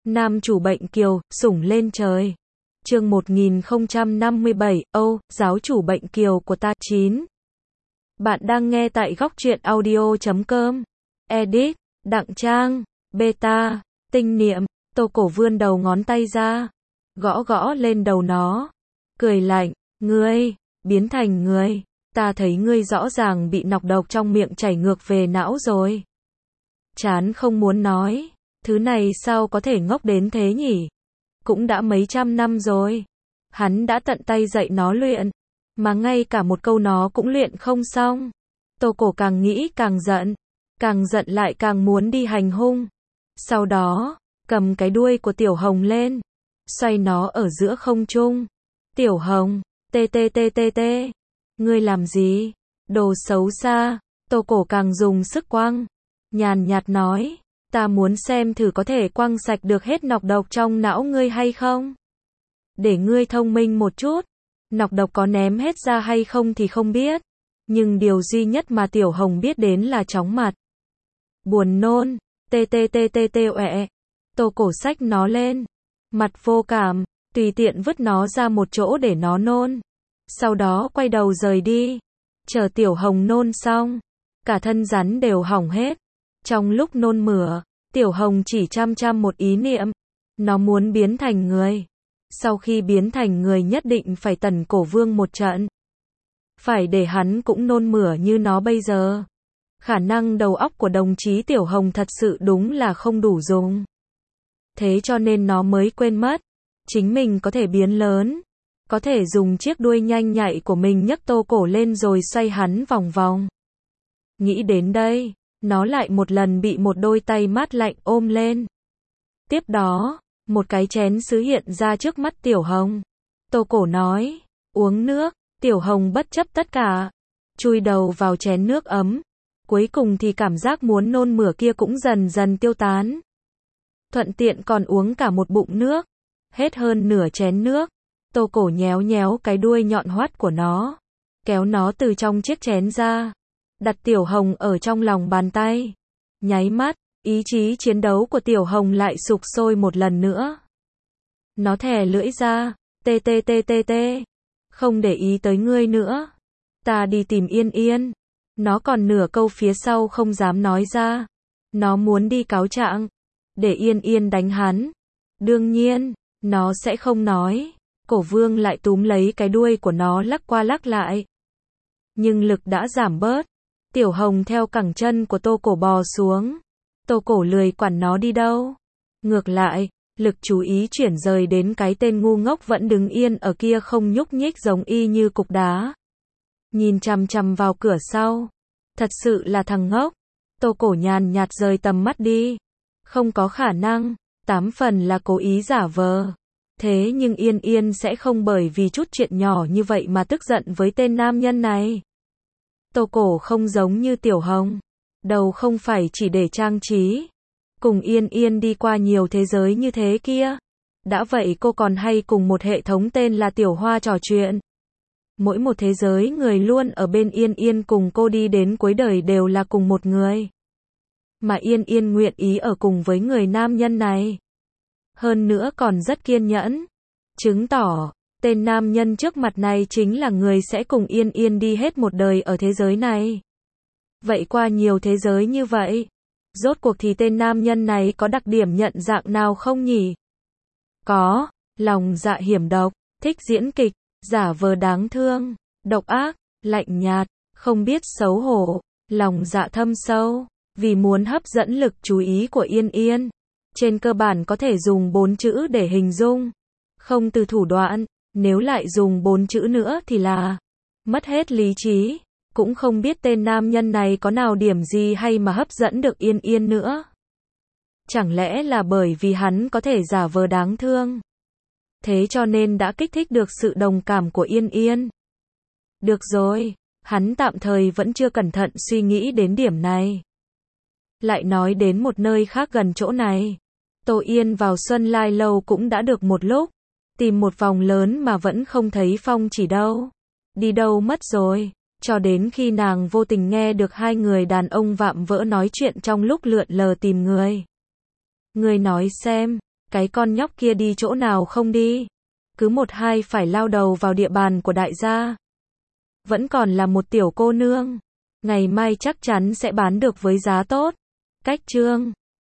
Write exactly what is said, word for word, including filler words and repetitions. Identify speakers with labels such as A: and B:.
A: Nam chủ bệnh kiều, sủng lên trời. Chương một nghìn không trăm năm mươi bảy, Âu, giáo chủ bệnh kiều của ta. chín. Bạn đang nghe tại góc truyện audio chấm com. Edit, Đặng Trang, Beta, Tinh Niệm. Tô Cổ vươn đầu ngón tay ra, gõ gõ lên đầu nó, cười lạnh, ngươi, biến thành người, ta thấy ngươi rõ ràng bị nọc độc trong miệng chảy ngược về não rồi. Chán không muốn nói, thứ này sao có thể ngốc đến thế nhỉ? Cũng đã mấy trăm năm rồi, hắn đã tận tay dạy nó luyện, mà ngay cả một câu nó cũng luyện không xong. Tô Cổ càng nghĩ càng giận, càng giận lại càng muốn đi hành hung. Sau đó, cầm cái đuôi của Tiểu Hồng lên, xoay nó ở giữa không trung. Tiểu Hồng, tê tê tê tê tê, ngươi làm gì? Đồ xấu xa. Tô Cổ càng dùng sức quăng, nhàn nhạt nói, ta muốn xem thử có thể quăng sạch được hết nọc độc trong não ngươi hay không. Để ngươi thông minh một chút, nọc độc có ném hết ra hay không thì không biết, nhưng điều duy nhất mà Tiểu Hồng biết đến là chóng mặt, buồn nôn, tê tê tê tê tê ọe. Tô Cổ xách nó lên, mặt vô cảm, tùy tiện vứt nó ra một chỗ để nó nôn. Sau đó quay đầu rời đi. Chờ Tiểu Hồng nôn xong, cả thân rắn đều hỏng hết. Trong lúc nôn mửa, Tiểu Hồng chỉ chăm chăm một ý niệm, nó muốn biến thành người. Sau khi biến thành người nhất định phải tẩn Cổ Vương một trận. Phải để hắn cũng nôn mửa như nó bây giờ. Khả năng đầu óc của đồng chí Tiểu Hồng thật sự đúng là không đủ dùng. Thế cho nên nó mới quên mất, chính mình có thể biến lớn, có thể dùng chiếc đuôi nhanh nhạy của mình nhấc Tô Cổ lên rồi xoay hắn vòng vòng. Nghĩ đến đây, nó lại một lần bị một đôi tay mát lạnh ôm lên. Tiếp đó, một cái chén sứ hiện ra trước mắt Tiểu Hồng. Tô Cổ nói, uống nước. Tiểu Hồng bất chấp tất cả, chui đầu vào chén nước ấm. Cuối cùng thì cảm giác muốn nôn mửa kia cũng dần dần tiêu tán. Thuận tiện còn uống cả một bụng nước, hết hơn nửa chén nước. Tô Cổ nhéo nhéo cái đuôi nhọn hoắt của nó, kéo nó từ trong chiếc chén ra, đặt Tiểu Hồng ở trong lòng bàn tay. Nháy mắt, ý chí chiến đấu của Tiểu Hồng lại sục sôi một lần nữa. Nó thè lưỡi ra, tê tê tê tê tê, không để ý tới ngươi nữa, ta đi tìm Yên Yên. Nó còn nửa câu phía sau không dám nói ra. Nó muốn đi cáo trạng, để Yên Yên đánh hắn. Đương nhiên, nó sẽ không nói. Cổ Vương lại túm lấy cái đuôi của nó lắc qua lắc lại. Nhưng lực đã giảm bớt. Tiểu Hồng theo cẳng chân của Tô Cổ bò xuống. Tô Cổ lười quản nó đi đâu. Ngược lại, lực chú ý chuyển rời đến cái tên ngu ngốc vẫn đứng yên ở kia không nhúc nhích giống y như cục đá. Nhìn chằm chằm vào cửa sau. Thật sự là thằng ngốc. Tô Cổ nhàn nhạt rời tầm mắt đi. Không có khả năng, tám phần là cố ý giả vờ. Thế nhưng Yên Yên sẽ không bởi vì chút chuyện nhỏ như vậy mà tức giận với tên nam nhân này. Tô Cổ không giống như Tiểu Hồng. Đầu không phải chỉ để trang trí. Cùng Yên Yên đi qua nhiều thế giới như thế kia. Đã vậy cô còn hay cùng một hệ thống tên là Tiểu Hoa trò chuyện. Mỗi một thế giới người luôn ở bên Yên Yên cùng cô đi đến cuối đời đều là cùng một người. Mà Yên Yên nguyện ý ở cùng với người nam nhân này. Hơn nữa còn rất kiên nhẫn. Chứng tỏ, tên nam nhân trước mặt này chính là người sẽ cùng Yên Yên đi hết một đời ở thế giới này. Vậy qua nhiều thế giới như vậy, rốt cuộc thì tên nam nhân này có đặc điểm nhận dạng nào không nhỉ? Có, lòng dạ hiểm độc, thích diễn kịch, giả vờ đáng thương, độc ác, lạnh nhạt, không biết xấu hổ, lòng dạ thâm sâu, vì muốn hấp dẫn lực chú ý của Yên Yên. Trên cơ bản có thể dùng bốn chữ để hình dung. Không từ thủ đoạn, nếu lại dùng bốn chữ nữa thì là mất hết lý trí. Cũng không biết tên nam nhân này có nào điểm gì hay mà hấp dẫn được Yên Yên nữa. Chẳng lẽ là bởi vì hắn có thể giả vờ đáng thương, thế cho nên đã kích thích được sự đồng cảm của Yên Yên. Được rồi, hắn tạm thời vẫn chưa cẩn thận suy nghĩ đến điểm này. Lại nói đến một nơi khác gần chỗ này. Tô Yên vào Xuân Lai Lâu cũng đã được một lúc. Tìm một vòng lớn mà vẫn không thấy Phong Chỉ đâu. Đi đâu mất rồi. Cho đến khi nàng vô tình nghe được hai người đàn ông vạm vỡ nói chuyện trong lúc lượn lờ tìm người. Người nói xem, Cái con nhóc kia đi chỗ nào không đi. Cứ một hai phải lao đầu vào địa bàn của đại gia. Vẫn còn là một tiểu cô nương. Ngày mai chắc chắn sẽ bán được với giá tốt. Cách chương